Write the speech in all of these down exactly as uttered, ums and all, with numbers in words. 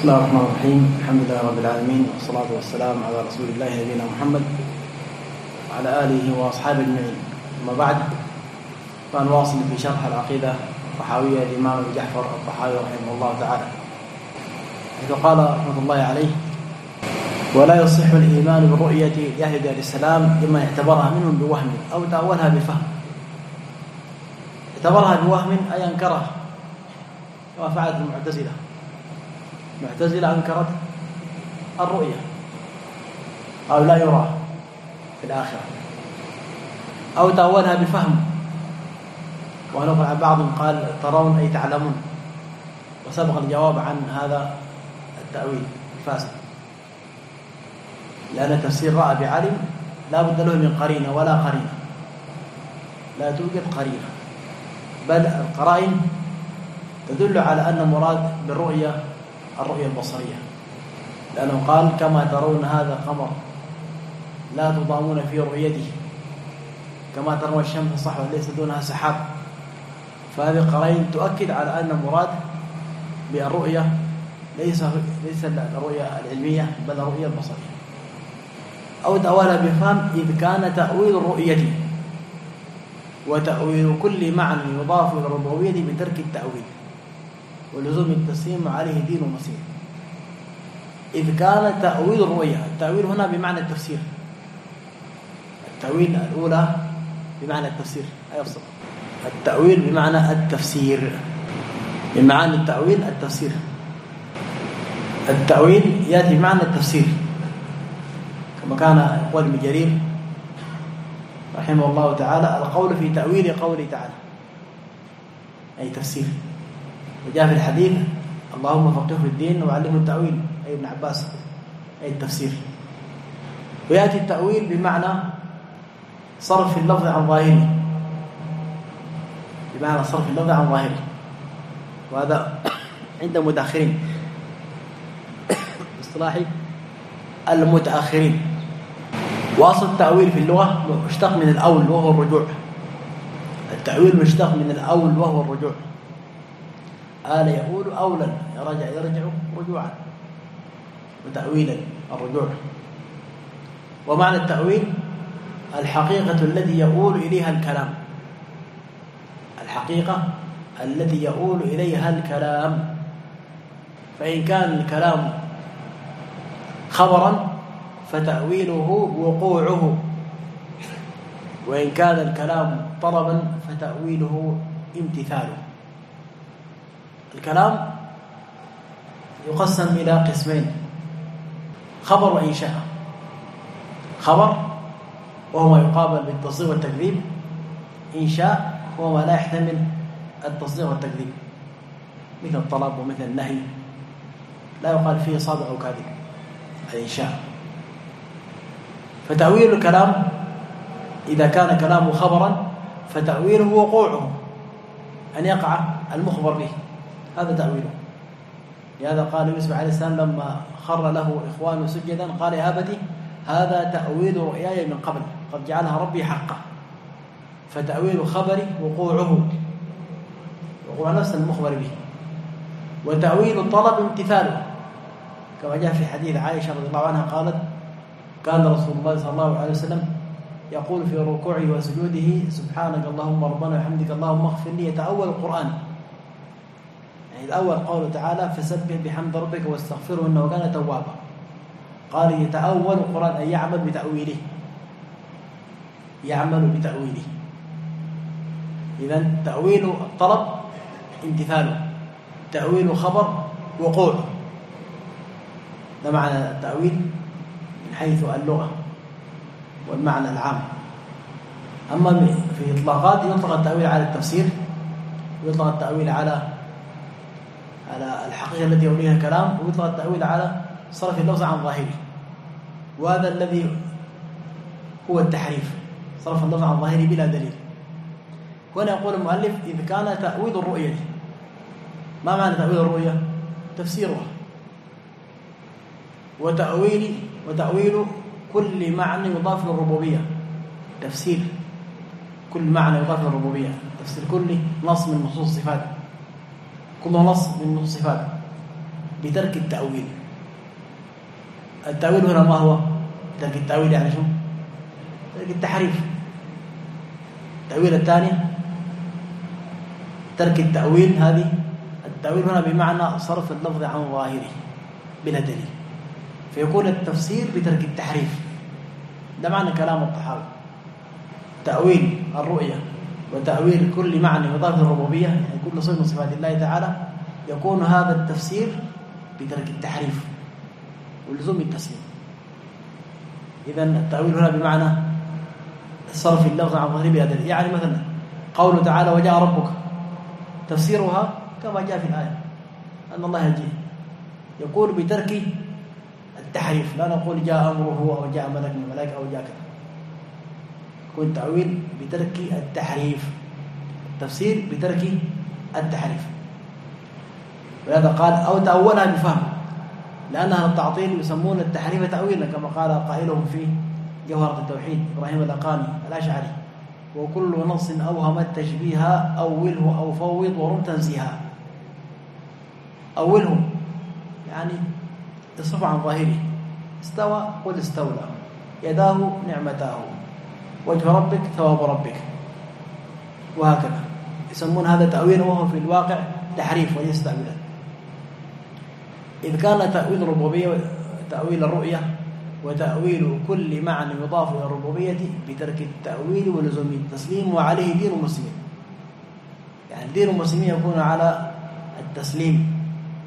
بسم الله الرحمن الرحيم. الحمد لله رب العالمين، والصلاة والسلام على رسول الله نبينا محمد وعلى آله وأصحابه أجمعين. أما بعد، فنواصل في شرح العقيدة الطحاوية للإمام أبي جعفر الطحاوي رحمه الله تعالى، حيث قال رحمة الله عليه: ولا يصح الإيمان بالرؤية لأهل دار السلام لمن اعتبرها منهم بوهم أو تأولها بفهم. اعتبرها بوهم أي أنكرها، كما فعلت المعتزلة. المعتزلة أنكرت الرؤية، قالوا لا يرى في الآخرة، أو تأولها بفهم، ونقل عن بعضهم قال ترون أي تعلمون، وسبق الجواب عن هذا التأويل الفاسد، لأن تفسير رأى بعلم لا بد له من قرينة ولا قرينة، لا توجد قرينة، بل القرائن تدل على أن مراد بالرؤية الرؤية البصرية، لأنه قال كما ترون هذا قمر لا تضامون في رؤيته كما ترون الشمس صحوة ليس دونها سحاب. فهذه القرائن تؤكد على أن المراد بالرؤية ليس ليس الرؤية العلمية بل الرؤية البصرية. أو تأويلها بفهم إذ كان تأويل الرؤية وتأويل كل معنى يضاف إلى الربوبية بترك التأويل ولزوم التسليم عليه دين ومسير. إذ كان تأويل الرؤية، التأويل هنا بمعنى التفسير، التأويل الأولى بمعنى التفسير، أيضا التأويل بمعنى التفسير، من معاني التأويل التفسير. التأويل يأتي بمعنى التفسير، كما كان يقول ابن جرير رحمه الله تعالى: القول في تأويل قوله تعالى، أي تفسير. وجاء في الحديث: اللهم فقهه في الدين وعلمه التأويل، أي ابن عباس، أي التفسير. ويأتي التأويل بمعنى صرف اللفظ عن ظاهره، بمعنى صرف اللفظ عن ظاهره، وهذا عند المتأخرين، اصطلاح المتأخرين. واصل التأويل في اللغة مشتق من الأول وهو الرجوع. التأويل مشتق من الأول وهو الرجوع. آل يقول أولا، يرجع يرجع رجوعا، وتأويلا الرجوع. ومعنى التأويل الحقيقة التي يؤول إليها الكلام، الحقيقة التي يؤول إليها الكلام. فإن كان الكلام خبرا فتأويله وقوعه، وإن كان الكلام طلبا فتأويله امتثاله. الكلام يقسم إلى قسمين: خبر وإنشاء. خبر وهو ما يقابل بالتصديق والتكذيب، إنشاء هو ما لا يحتمل التصديق والتكذيب، مثل الطلب ومثل النهي، لا يقال فيه صادق أو كاذب، الإنشاء. فتأويل الكلام إذا كان كلامه خبرا فتأويله وقوعه، أن يقع المخبر به، هذا تأويله. لهذا قال يوسف عليه السلام لما خر له إخوانه سجدا قال: يا أبتي هذا تأويل رؤياي من قبل قد جعلها ربي حقا. فتأويل خبري وقوعه، وقوع نفس المخبر به. وتأويل الطلب امتثاله، كما جاء في حديث عائشة رضي الله عنها قالت: كان رسول الله صلى الله عليه وسلم يقول في ركوعه وسجوده: سبحانك اللهم ربنا وحمدك اللهم اغفر لي. يتأول القرآن، يعني الأول قوله تعالى: فسبح بحمد ربك واستغفره إنه كان توابا. قال يتأول القرآن أي يعمل بتأويله، يعمل بتأويله. إذن تأويل الطلب امتثاله، تأويل خبر وقوعه، ده معنى التأويل من حيث اللغة والمعنى العام. أما في إطلاقات يطلق التأويل على التفسير، ويطلق التأويل على على الحقيقة التي يوليها الكلام، ويطلق التأويل على صرف اللفظ عن ظاهره. وهذا الذي هو التحريف، صرف اللفظ عن ظاهره بلا دليل. هنا يقول المؤلف: إذ كان تأويل الرؤية. ما معنى تأويل الرؤية؟ تفسيرها. وتأويل وتأويل كل معنى يضاف للربوبية، تفسير كل معنى يضاف للربوبية، تفسير كل نص من نصوص الصفات، كل نص من نصوص الصفات بترك التأويل. التأويل هنا ما هو؟ ترك التأويل يعني شو؟ ترك التحريف. التأويل الثاني ترك التأويل، هذه التأويل هنا بمعنى صرف اللفظ عن ظاهره بلا دليل، فيكون التفسير بترك التحريف. ده معنى كلام الطحاوي. تأويل الرؤية وتأويل كل معنى يضاف للربوبية، يعني كل صفة من صفات الله تعالى، يكون هذا التفسير بترك التحريف ولزوم التسليم. إذن التأويل هنا بمعنى صرف اللفظ عن ظاهره بلا دليل. يعني مثلا قوله تعالى وجاء ربك، تفسيرها كما جاء في الآية أن الله يجيء، يقول بترك التحريف، لا نقول جاء أمره أو جاء ملك من الملائكة أو جاء كذا. يكون تأويل بترك التحريف، التفسير بترك التحريف. ولهذا قال أو تأولها بفهم، لأنها التعطيل يسمون التحريف تأويلا، كما قال قائلهم في جوهرة التوحيد إبراهيم اللقاني الأشعري: وكل نص أوهم التشبيه أوله أو فوض ورم تنزيها. أوله يعني اصرف عن ظاهره، استوى قل استولى، يداه نعمتاه، وجه ربك ثواب ربك، وهكذا. يسمون هذا تأويل وهو في الواقع تحريف وليس تأويلا. إذ كان تأويل الربوبية تأويل الرؤية وتأويل كل معنى يضاف إلى الربوبية بترك التأويل ولزوم التسليم، وعليه دين المسلمين. يعني دين المسلمين يكون على التسليم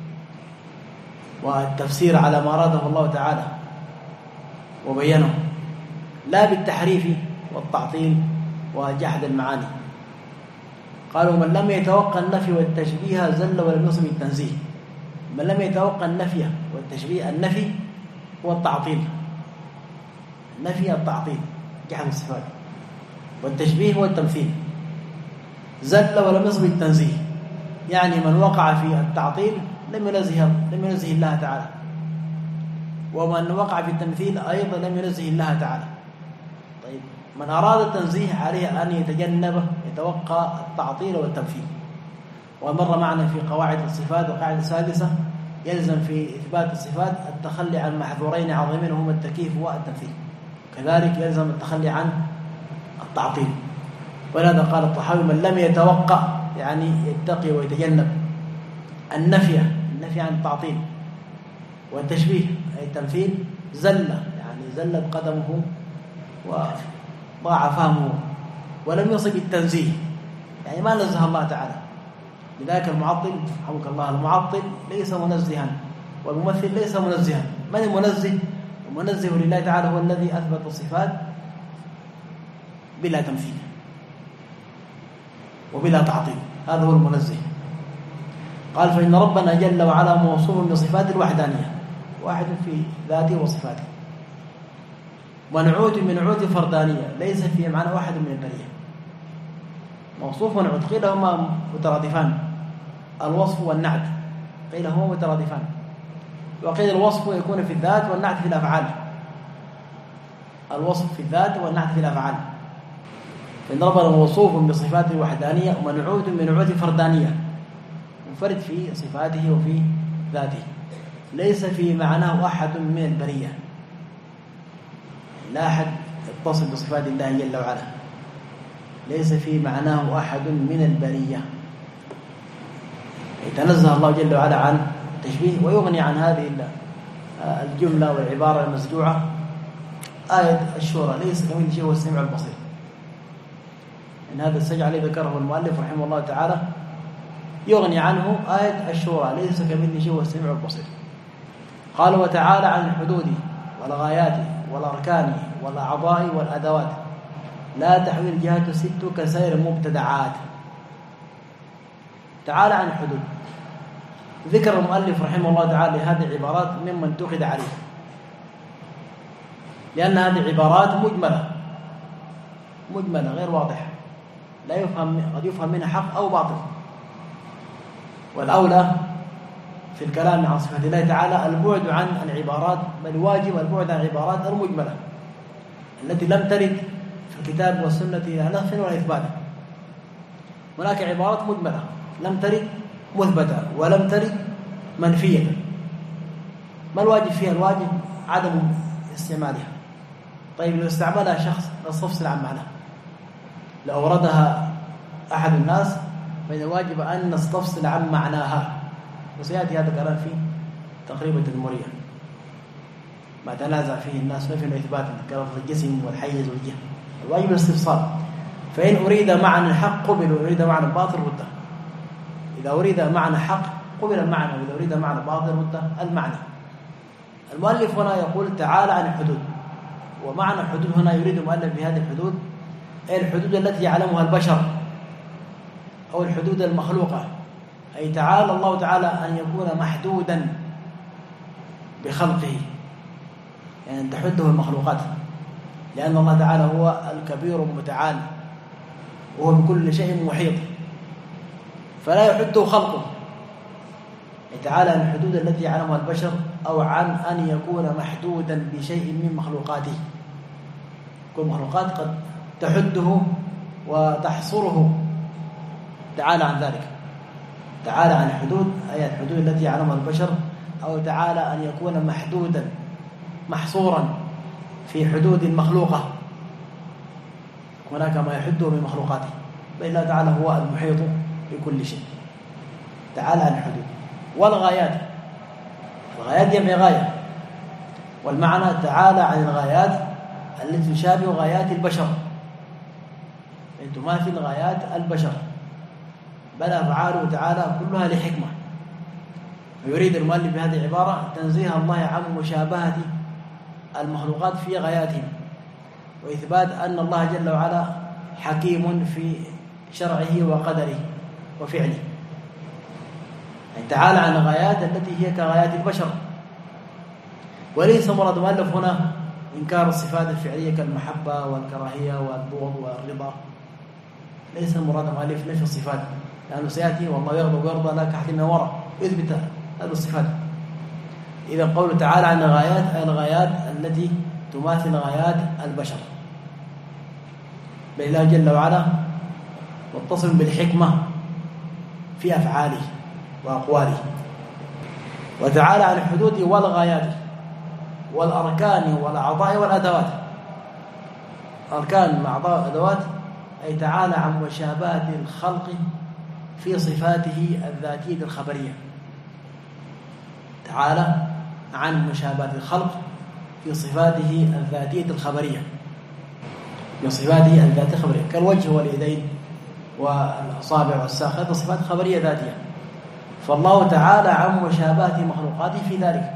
والتفسير على ما أراده الله تعالى وبينه، لا بالتحريف والتعطيل وجحد المعاني. قالوا من لم يتوقع النفي والتشبيه زل ولم يصل التنزيه. من لم يتوقع النفي والتشبيه، النفي هو التعطيل، النفي التعطيل جحد الصفات، والتشبيه هو التمثيل. زل ولم يصل التنزيه، يعني من وقع في التعطيل لم ينزه لم ينزه الله تعالى، ومن وقع في التمثيل أيضا لم ينزه الله تعالى. طيب من أراد التنزيه عليه أن يتجنب يتوقع التعطيل والتمثيل. ومر معنا في قواعد الصفات وقاعدة السادسة يلزم في إثبات الصفات التخلي عن محظورين عظيمين هما التكييف والتمثيل، كذلك يلزم التخلي عن التعطيل. ولهذا قال الطحاوي من لم يتوقع يعني يتقي ويتجنب النفي النفي عن التعطيل والتشبيه أي التمثيل، زل يعني زلت قدمه وضاع فهمه، ولم يصب التنزيه يعني ما نزه الله تعالى. لذلك المعطل رحمك الله، المعطل ليس منزها والممثل ليس منزها. من المنزه؟ المنزه لله تعالى هو الذي أثبت الصفات بلا تمثيل وبلا تعطيل، هذا هو المنزه. قال فإن ربنا جل وعلا موصوف بصفات الوحدانية، واحد في ذاته وصفاته، ونعوت من نعوت فردانية ليس في معنى واحد من البرية. موصوف ونعوت قيل هما مترادفان، الوصف والنعت قيل هما مترادفان، وقيل الوصف يكون في الذات والنعت في الأفعال. الوصف في الذات والنعت في الأفعال. فإن ربنا موصوف بصفات الوحدانية ونعوت من نعوت فردانية، منفرد في صفاته وفي ذاته، ليس في معناه أحد من البرية. لا أحد يتصل بصفات الله جل وعلا، ليس في معناه أحد من البرية. يتنزه الله جل وعلا عن التشبيه، ويغني عن هذه الجملة والعبارة المسجوعة آية الشورى: ليس كمثله شيء هو السميع البصير. إن هذا السجع الذي ذكره المؤلف رحمه الله تعالى يغني عنه آية الشورى: ليس كمثله شيء هو السميع البصير. قال وتعالى عن الحدود والغايات والأركان والأعضاء والأدوات لا تحوي الجهات الست كسائر المبتدعات. تعالى عن الحدود. ذكر المؤلف رحمه الله تعالى هذه العبارات ممن انتقد عليه، لأن هذه عبارات مجملة مجملة غير واضحة، لا يفهم، قد يفهم منها حق أو باطل. والأولى في الكلام عن صفات الله تعالى البعد عن العبارات، بل واجب البعد عن العبارات المجملة التي لم ترد في الكتاب والسنة لا نفي ولا إثبات. هناك عبارات مجملة لم ترد مثبتة ولم ترد منفية، ما الواجب فيها؟ الواجب عدم استعمالها. طيب لو استعملها شخص نستفصل عن معناها، لو أوردها أحد الناس فإن الواجب أن نستفصل عن معناها، وسيأتي هذا الكلام في تقريب التدمرية ما تنازع فيه الناس نفي وإثبات كلفظ الجسم والحيز والجهة. الواجب الاستفصال. فإن أريد معنى الحق قبل وأريد معنى الباطل رده. إذا أريد معنى حق قبل المعنى، وإذا أريد معنى باطل رده المعنى. المؤلف هنا يقول تعالى عن الحدود، ومعنى الحدود هنا يريد المؤلف بهذه الحدود أي الحدود التي يعلمها البشر أو الحدود المخلوقة، أي تعالى الله تعالى أن يكون محدودا بخلقه، يعني أن تحده المخلوقات، لأن الله تعالى هو الكبير المتعال وهو بكل شيء محيط، فلا يحده خلقه. تعالى عن الحدود التي يعلمها البشر أو عن أن يكون محدودا بشيء من مخلوقاته. كل مخلوقات قد تحده وتحصره، تعالى عن ذلك. تعالى عن الحدود أي الحدود التي يعلمها البشر، أو تعالى أن يكون محدودا محصورا في حدود مخلوقة، هناك ما يحده من مخلوقاته، بل الله تعالى هو المحيط بكل شيء. تعالى عن الحدود. والغايات، الغايات جمع غاية، والمعنى تعالى عن الغايات التي تشابه غايات البشر، أن تماثل غايات البشر، بل أفعاله تعالى كلها لحكمة. ويريد المؤلف بهذه العبارة تنزيه الله عن مشابهة المخلوقات في غاياتهم، وإثبات أن الله جل وعلا حكيم في شرعه وقدره وفعله. يعني تعالى عن الغايات التي هي كغايات البشر. وليس مراد المؤلف هنا إنكار الصفات الفعلية كالمحبة والكراهية والبغض والرضا، ليس مراد المؤلف نفي الصفات، لأنه سيأتي والله يغضب ويرضى لا كحد من وراء يثبت هذه الصفات. إذا قوله تعالى عن الغايات أي الغايات التي تماثل غايات البشر، بل الله جل وعلا متصل بالحكمة في أفعاله وأقواله. وتعالى عن الحدود والغايات والأركان والأعضاء والأدوات. أركان والأعضاء والأدوات أي تعالى عن مشابهة الخلق في صفاته الذاتية الخبرية. تعالى عن مشابهة الخلق في صفاته الذاتية الخبرية، في صفاته الذاتية الخبرية كالوجه واليدين والأصابع والساق، هذه صفات خبرية ذاتية. فالله تعالى عن مشابهة مخلوقاته في ذلك،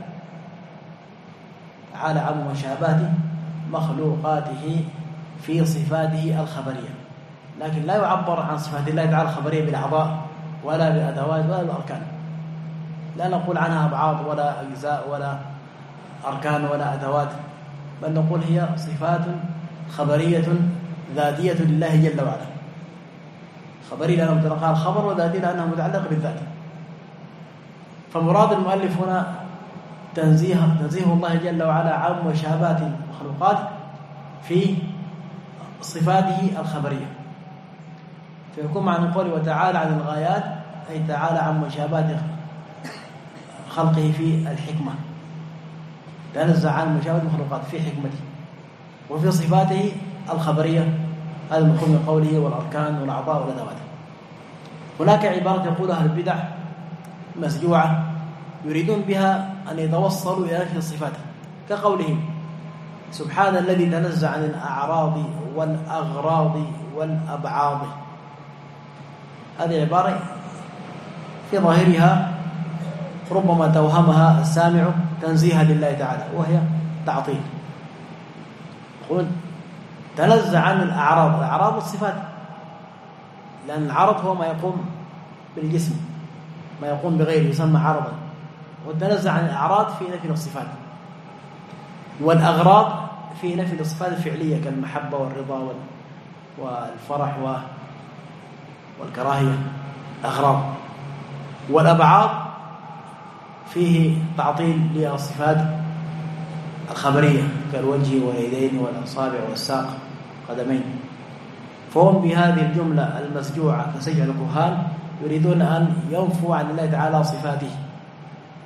تعالى عن مشابهة مخلوقاته في صفاته الخبرية، لكن لا يعبر عن صفات الله تعالى الخبرية بالأعضاء ولا بالأدوات ولا بالأركان، لا نقول عنها أبعاض ولا أجزاء ولا أركان ولا أدوات، بل نقول هي صفات خبرية ذاتية لله جل وعلا. خبري لأنه متلقى الخبر، وذاتي لأنه متعلق بالذات. فمراد المؤلف هنا تنزيه تنزيه الله جل وعلا عن مشابهة المخلوقات في صفاته الخبرية، فيكون معنى قوله وتعالى عن الغايات أي تعالى عن مشابهة خلقه في الحكمة، تنزه عن مشابهة المخلوقات في حكمته وفي صفاته الخبرية. هذا المفهوم من قوله والأركان والأعضاء والأدوات. هناك عبارة يقولها أهل البدع مسجوعة يريدون بها أن يتوصلوا إلى نفي الصفات، كقولهم سبحان الذي تنزه عن الأعراض والأغراض والأبعاض. هذه عبارة في ظاهرها ربما توهمها السامع تنزيها لله تعالى، وهي تعطيل. يقولون تنزه عن الأعراض، الأعراض الصفات، لأن العرض هو ما يقوم بالجسم، ما يقوم بغيره يسمى عرضا، وتنزه عن الأعراض في نفي الصفات، والأغراض في نفي الصفات الفعلية كالمحبة والرضا والفرح والكراهية أغراض، والأبعاض فيه تعطيل للصفات الخبرية كالوجه واليدين والأصابع والساق قدمين. فهم بهذه الجملة المسجوعة كسجع الكهان يريدون أن ينفوا عن الله تعالى صفاته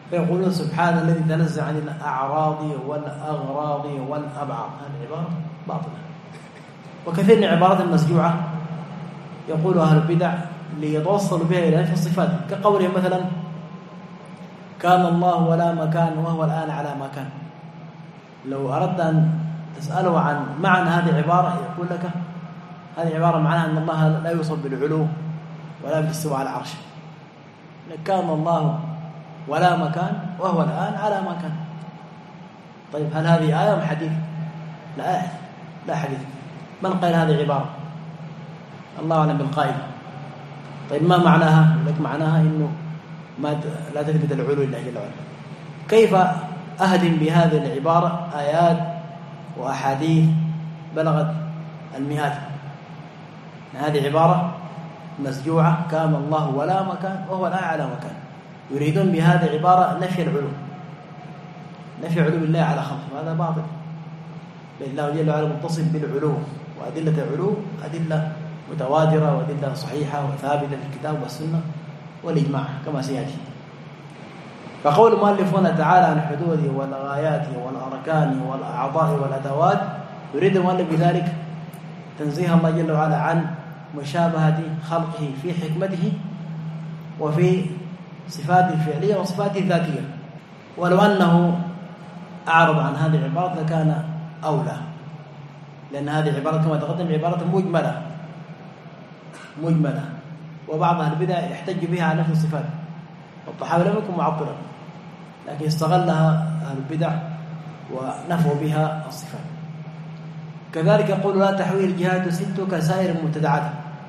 فيقولون سبحان الذي تنزه عن الأعراض والأغراض والأبعاض. هذه عبارة باطلة. وكثير من العبارات المسجوعة يقول أهل البدع ليتوصلوا بها إلى نفي الصفات، كقولهم مثلا كان الله ولا مكان وهو الآن على ما كان. لو أردت أن تسأله عن معنى هذه العبارة يقول لك هذه عبارة معناها أن الله لا يوصف بالعلو ولا بالاستواء على العرش. كان الله ولا مكان وهو الآن على ما كان. طيب هل هذه آية أم حديث؟ لا آية لا حديث. من قال هذه عبارة؟ الله أعلم بالقائل. طيب ما معناها؟ لك معناها إنه ما لا تثبت العلو لله جل وعلا. كيف أهدم بهذه العبارة آيات وأحاديث بلغت المئات؟ هذه عبارة مسجوعة، كان الله ولا مكان وهو الآن على مكان. يريدون بهذه العبارة نفي العلو، نفي علو الله على خلقه، هذا باطل. بل الله جل وعلا متصف بالعلو، وأدلة العلو أدلة متواترة وأدلة صحيحة وثابتة في الكتاب والسنة والإجماع كما سيأتي. فقول المؤلفون تعالى عن حدوده والغايات والأركان والأعضاء والأدوات، يريد المؤلف بذلك تنزيه الله جل وعلا عن مشابهة خلقه في حكمته وفي صفاته الفعلية وصفاته الذاتية. ولو أنه أعرض عن هذه العبارة لكان أولى، لأن هذه العبارة كما تقدم عبارة مجملة مجملة وبعض أهل البدع يحتج بها على نفي الصفات، والطحاوي لم يكن معطلا لكن استغلها أهل البدع ونفوا بها الصفات. كذلك يقول لا تحويل الجهات ست كسائر المبتدعات.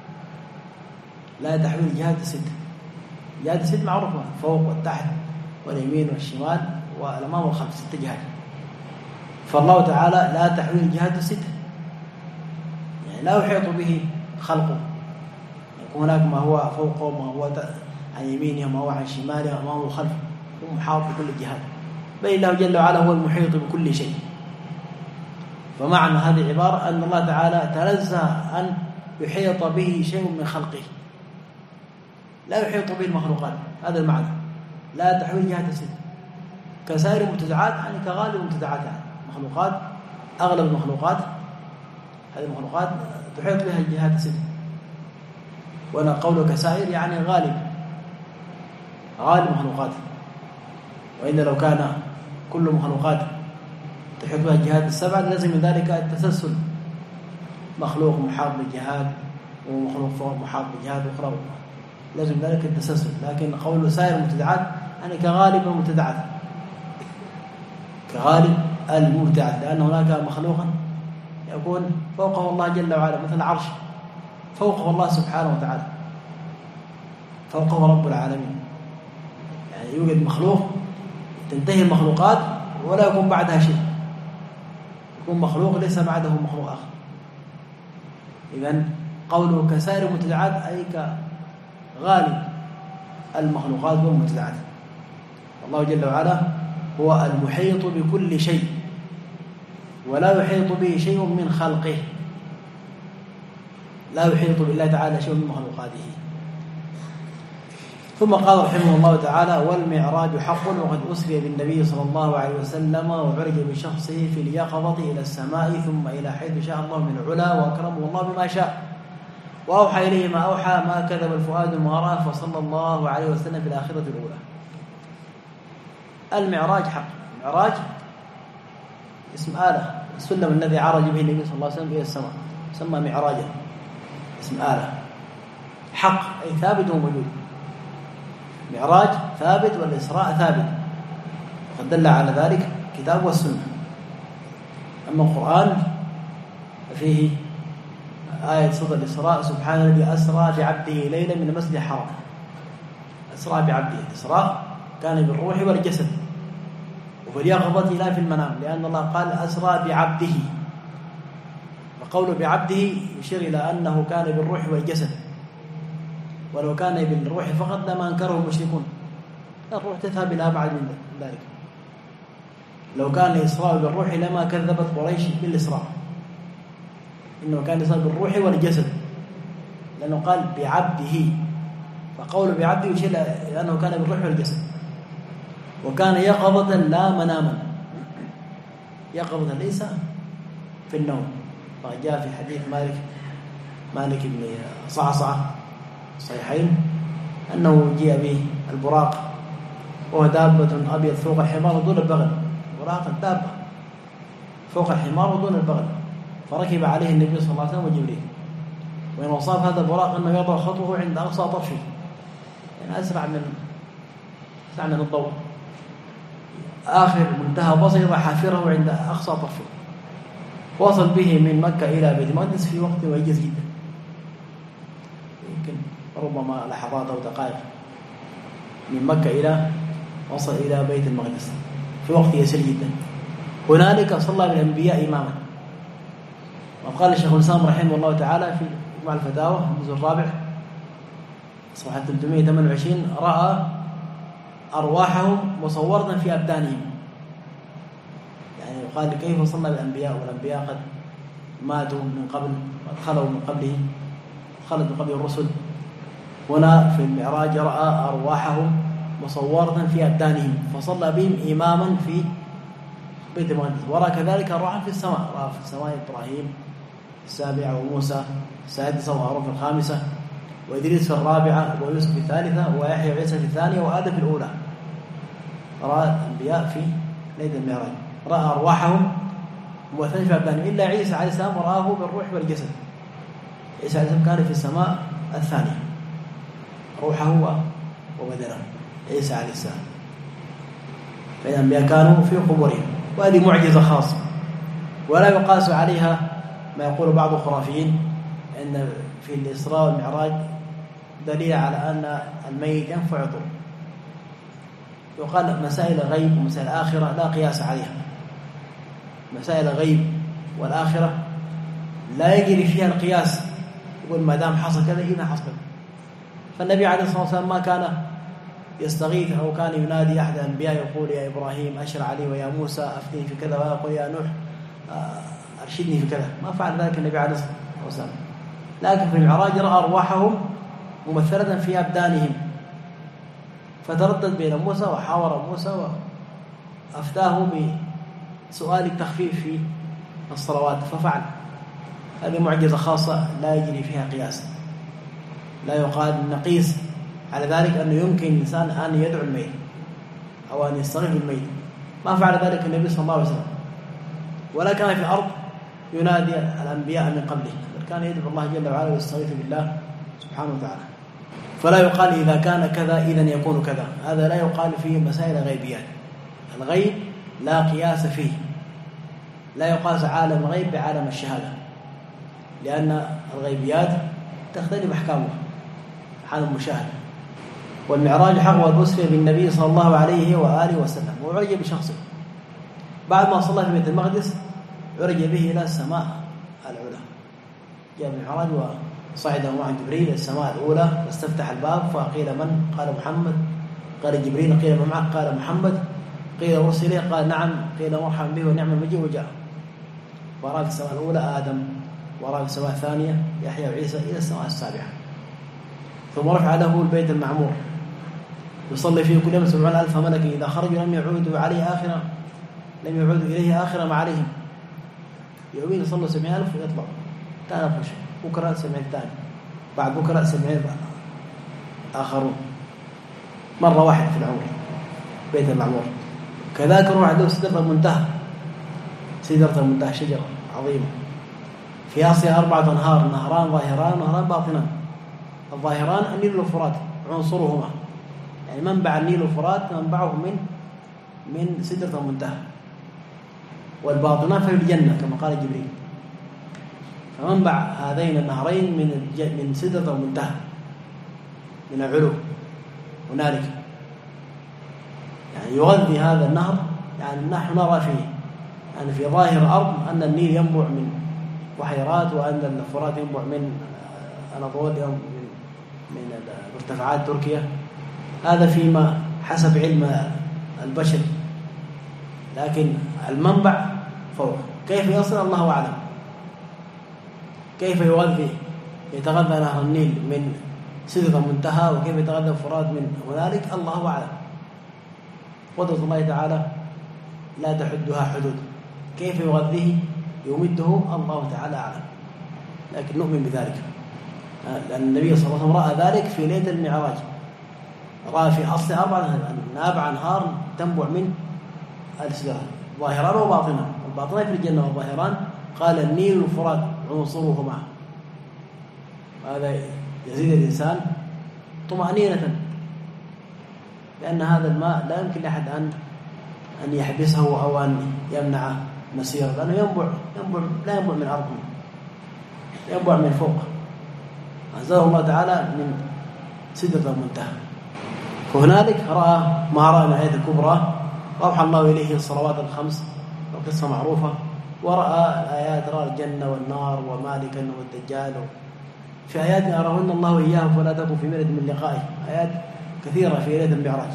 لا تحويل الجهات ست، الجهات ست معروفة، فوق والتحت واليمين والشمال والأمام والخلف، ست جهات. فالله تعالى لا تحويل الجهات ست، يعني لا يحيط به خلقه، يكون هناك ما هو فوقه وما هو عن يمينه وما هو عن شماله وما هو خلفه، هو محاط بكل الجهات، بل الله جل وعلا هو المحيط بكل شيء. فمعنى هذه العبارة أن الله تعالى تنزه أن يحيط به شيء من خلقه، لا يحيط به المخلوقات. هذا المعنى لا تحويل جهات ست كسائر المبتدعات، يعني كغالب المبتدعات، يعني مخلوقات، أغلب المخلوقات هذه المخلوقات تحيط بها الجهات الست. وأنا قول كسائر يعني غالب غالب المخلوقات، وإلا لو كان كل مخلوقات تحيط بها الجهات السبعة لازم من ذلك التسلسل، مخلوق محاط بالجهات ومخلوق فوق محاط بالجهات أخرى، لازم ذلك التسلسل. لكن قول سائر المبتدعات يعني كغالب المبتدعات، كغالب المبتدعات، لأن هناك مخلوقا يكون فوقه الله جل وعلا، مثل العرش فوقه الله سبحانه وتعالى، فوقه رب العالمين. يعني يوجد مخلوق تنتهي المخلوقات ولا يكون بعدها شيء، يكون مخلوق ليس بعده مخلوق آخر. إذن قوله كسائر المبتدعات أي كغالب المخلوقات والمبتدعات. الله جل وعلا هو المحيط بكل شيء، ولا يحيط به شيء من خلقه، لا يحيط بالله تعالى شيء من مخلوقاته. ثم قال رحمه الله تعالى: والمعراج حق، وقد أسري بالنبي صلى الله عليه وسلم وعرج بشخصه في اليقظة إلى السماء ثم إلى حيث شاء الله من العلا، وأكرمه الله بما شاء، وأوحى إليه ما أوحى، ما كذب الفؤاد ما رأى، فصلى الله عليه وسلم في الآخرة الأولى. المعراج حق. المعراج اسم آلة، السلم الذي عرج به النبي صلى الله عليه وسلم إلى السماء سمى معراجا، اسم آلة. حق أي ثابت وموجود، معراج ثابت والإسراء ثابت، وقد دل على ذلك كتاب والسنة. أما القرآن فيه آية صدى الإسراء: سبحان الذي أسرى بعبده ليلا من المسجد الحرام. أسرى بعبده، الإسراء كان بالروح والجسد، وفي اليقظة لا في المنام، لأن الله قال أسرى بعبده، فقوله بعبده يشير إلى أنه كان بالروح والجسد، ولو كان بالروح فقط لما أنكره المشركون، الروح تذهب إلى أبعد من ذلك. لو كان الإسراء بالروح لما كذبت قريش بالإسراء، إنه كان الإسراء بالروح والجسد، لأنه قال بعبده، فقوله بعبده يشير إلى أنه كان بالروح والجسد. وكان يقظة لا مناما، يقظة ليس في النوم. فجاء في حديث مالك مالك بن صعصعة الصحيحين أنه جاء به البراق وهو دابة أبيض فوق الحمار ودون البغل، براق الدابة فوق الحمار ودون البغل، فركب عليه النبي صلى الله عليه وسلم وجبريل. وإن وصف هذا البراق أنه يضع خطوه عند أقصى طرفه، يعني أسرع من أسرع من الضوء، آخر منتهى بصر يضع حافره عند أقصى طرفه. وصل به من مكة إلى بيت المقدس في وقت وجيز جدا، يمكن ربما لحظات أو دقائق. من مكة إلى وصل إلى بيت المقدس في وقت يسير جدا. هنالك صلى بالأنبياء إماما. وقال الشيخ الإسلام رحمه الله تعالى في مجموع الفتاوى الجزء الرابع صفحة ثلاثمائة وثمانية وعشرين: رأى أرواحهم مصورة في أبدانهم. يعني قال كيف صلى بالأنبياء والأنبياء قد ماتوا من قبل خلوا من قبله خلت من قبل الرسل. هنا في المعراج رأى أرواحهم مصورة في أبدانهم فصلى بهم إماما في بيت المقدس. ورأى كذلك أرواحهم في السماء، رأى في السماء إبراهيم السابعة وموسى السادسة وهارون في الخامسة وإدريس في الرابعة ويوسف في الثالثة ويحيى وعيسى في الثانية وآدم في الأولى. رأى الأنبياء في ليلة المعراج، رأى أرواحهم ممثلة في أبدانهم إلا عيسى عليه السلام ورآه بالروح والجسد. عيسى عليه السلام كان في السماء الثانية روحه وبدنه، عيسى عليه السلام. فالأنبياء كانوا في قبورهم، وهذه معجزة خاصة ولا يقاس عليها ما يقول بعض الخرافيين أن في الإسراء والمعراج دليل على أن الميت ينفع يضر. يقال مسائل غيب ومسائل آخرة لا قياس عليها. مسائل غيب والآخرة لا يجري فيها القياس، يقول ما دام حصل كذا إذا حصل. فالنبي عليه الصلاة والسلام ما كان يستغيث أو كان ينادي أحد الأنبياء يقول يا إبراهيم أشرع لي ويا موسى أفتني في كذا، ويقول يا نوح أرشدني في كذا. ما فعل ذلك النبي عليه الصلاة والسلام. لكن في المعراج رأى أرواحهم ممثلة في أبدانهم، فتردد بين موسى وحاور موسى وأفتاه بسؤال التخفيف في الصلوات ففعل. هذه معجزة خاصة لا يجري فيها قياس، لا يقال نقيس على ذلك أنه يمكن الإنسان أن يدعو الميت أو أن يستغيث بالميت. ما فعل ذلك النبي صلى الله عليه وسلم، ولا كان في الأرض ينادي الأنبياء من قبله، بل كان يدعو الله جل وعلا ويستغيث بالله سبحانه وتعالى. فلا يقال إذا كان كذا إذن يكون كذا، هذا لا يقال فيه مسائل غيبيات. الغيب لا قياس فيه، لا يقاس عالم الغيب بعالم الشهادة، لأن الغيبيات تختلف أحكامها حال المشاهدة. والمعراج حق والأسرة بالنبي صلى الله عليه وآله وسلم، وعرج بشخصه بعد ما صلى في بيت المقدس عرج به إلى السماء العلى. جاء بالمعراج وصعد مع جبريل إلى السماء الأولى واستفتح الباب فقيل من؟ قال محمد. قال جبريل قيل من معك؟ قال محمد. قيل أرسل؟ قال نعم. قيل مرحبا به ونعم المجيء وجاء. ورأى في السماء الأولى آدم، ورأى في السماء الثانية يحيى وعيسى إلى السماء السابعة. ثم رفع له البيت المعمور يصلي فيه كل يوم سبعون ألف ملك إذا خرجوا لم يعودوا عليه آخرة لم يعودوا إليه آخرة ما عليهم. يومين يصلوا سبعين ألف ويطلعوا ثاني أفرش، بكرة سبعين ثاني، بعد بكرة سبعين آخرون، مرة واحدة في العمر بيت المعمور. كذلك روح عنده سدرة المنتهى، سدرة المنتهى شجرة عظيمة في آسيا أربعة أنهار، نهران ظاهران ونهران باطنان. الظاهران النيل والفرات عنصرهما، يعني منبع النيل والفرات منبعه من من سدرة المنتهى، والباطنان في الجنة كما قال جبريل. فمنبع هذين النهرين من من سدرة المنتهى من العلو هنالك، يعني يغذي هذا النهر. يعني نحن نرى فيه يعني في ظاهر الأرض أن النيل ينبع من بحيرات، وأن الفرات ينبع من أناضول من مرتفعات تركيا. هذا فيما حسب علم البشر، لكن المنبع فوق. كيف يصل الله أعلم، كيف يغذي يتغذى نهر النيل من سدرة المنتهى، وكيف يتغذى الفرات من هنالك الله أعلم. قدرة الله تعالى لا تحدها حدود، كيف يغذيه يمده الله تعالى أعلم، لكن نؤمن بذلك، لأن النبي صلى الله عليه وسلم رأى ذلك في ليلة المعراج، رأى في أصل أربع نابع أنهار تنبع من السدرة ظاهران وباطنان، الباطنان في الجنة والظاهران، قال النيل والفرات عنصرهما. هذا يزيد الإنسان طمأنينة، لأن هذا الماء لا يمكن لأحد أن أن يحبسه أو أن يمنع مسيره، لأنه ينبع ينبع لا ينبع من أرض، ينبع من فوق، أنزله الله تعالى من سدرة المنتهى. فهنالك رأى ما رأى من الآيات الكبرى، وأوحى الله إليه الصلوات الخمس، وقصة معروفة، ورأى الآيات، رأى الجنة والنار ومالكا والدجال، في آيات أراهن الله إياهم فلا تكن في مرية من لقائه، آيات كثيرة في ليلة المعراج.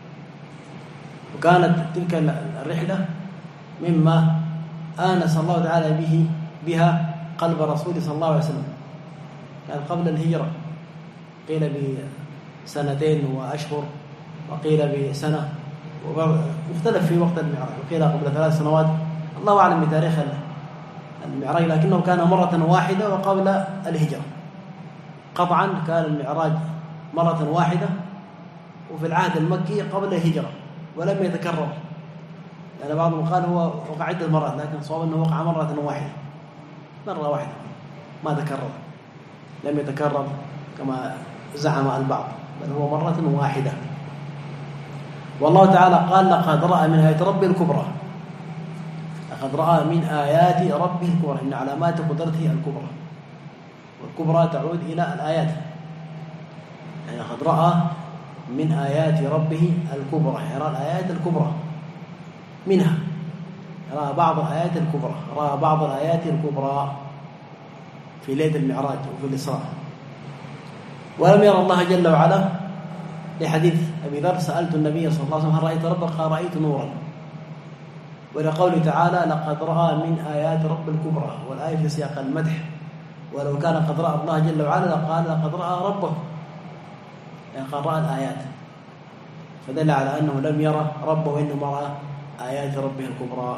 وكانت تلك الرحلة مما آنس الله تعالى به بها قلب رسول صلى الله عليه وسلم، كان قبل الهجرة، قيل بسنتين وأشهر، وقيل بسنة، ومختلف في وقت المعراج، وقيل قبل ثلاث سنوات، الله أعلم بتاريخ المعراج، لكنه كان مرة واحدة وقبل الهجرة. قطعا كان المعراج مرة واحدة وفي العهد المكي قبل الهجرة، ولم يتكرر، لأن يعني بعضهم قال هو وقع عدة مرات، لكن صواب أنه وقع مرة واحدة، مرة واحدة ما تكرر، لم يتكرر كما زعم البعض، بل هو مرة واحدة. والله تعالى قال لقد رأى من آيات ربه الكبرى، لقد رأى من آيات ربه الكبرى، من علامات قدرته الكبرى، والكبرى تعود إلى الآيات، يعني لقد رأى من آيات ربه الكبرى، يرى الآيات الكبرى منها، رأى بعض الآيات الكبرى، رأى بعض الآيات الكبرى في ليلة المعراج وفي الإسراء. ولم يرى الله جل وعلا، لحديث أبي ذر سألت النبي صلى الله عليه وسلم هل رأيت ربك؟ قال رأيت نورا. ولقوله تعالى لقد رأى من آيات رب الكبرى، والآية في سياق المدح، ولو كان قد رأى الله جل وعلا لقال لقد رأى ربه، يعني قد رأى الآيات، فدل على أنه لم يرى ربه وإنما رأى آيات ربه الكبرى.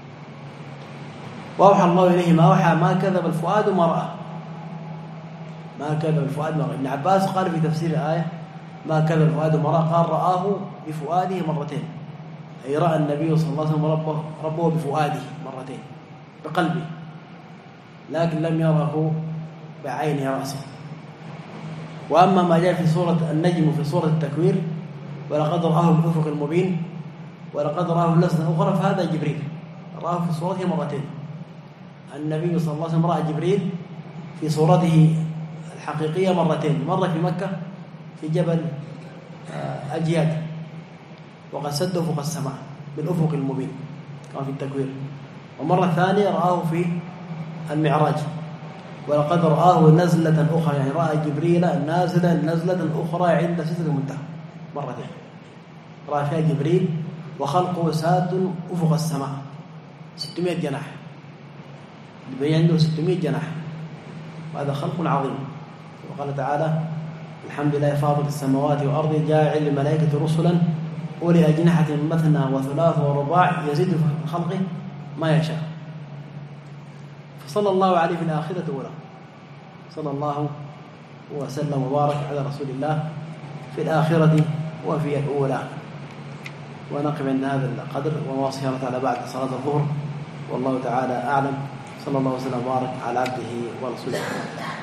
وأوحى الله إليه ما أوحى ما كذب الفؤاد ما رأى، ما كذب الفؤاد ما رأى. ابن عباس قال في تفسير الآية ما كذب الفؤاد ما رأى، قال رآه بفؤاده مرتين، أي رأى النبي صلى الله عليه وسلم ربه, ربه بفؤاده مرتين بقلبه، لكن لم يره بعين رأسه. وأما ما جاء في سورة النجم وفي سورة التكوير ولقد رآه بالأفق المبين ولقد رآه نزلة أخرى، فهذا جبريل رآه في صورته مرتين. النبي صلى الله عليه وسلم رأى جبريل في صورته الحقيقية مرتين، مرة في مكة في جبل أجياد وقد سده فوق السماء بالأفق المبين كما في التكوير، ومرة ثانية رآه في المعراج ولقد رآه نزلة أخرى، يعني رأى جبريل نازلا نزلة أخرى عند سدرة المنتهى مرتين، رأى فيها جبريل وخلقه ساد أفق السماء ستمائة جناح، جبريل عنده ستمائة جناح، وهذا خلق عظيم. وقال تعالى الحمد لله فاطر السماوات والأرض جاعل الملائكة رسلا أولي أجنحة مثنى وثلاث ورباع يزيد في خلقه ما يشاء. فصلى الله عليه في الآخرة أولى، صلى الله وسلم وبارك على رسول الله في الآخرة وفي الأولى. ونقف عند هذا القدر ونواصل الله تعالى بعد صلاة الظهر، والله تعالى أعلم. صلى الله وسلم وبارك على عبده ورسوله.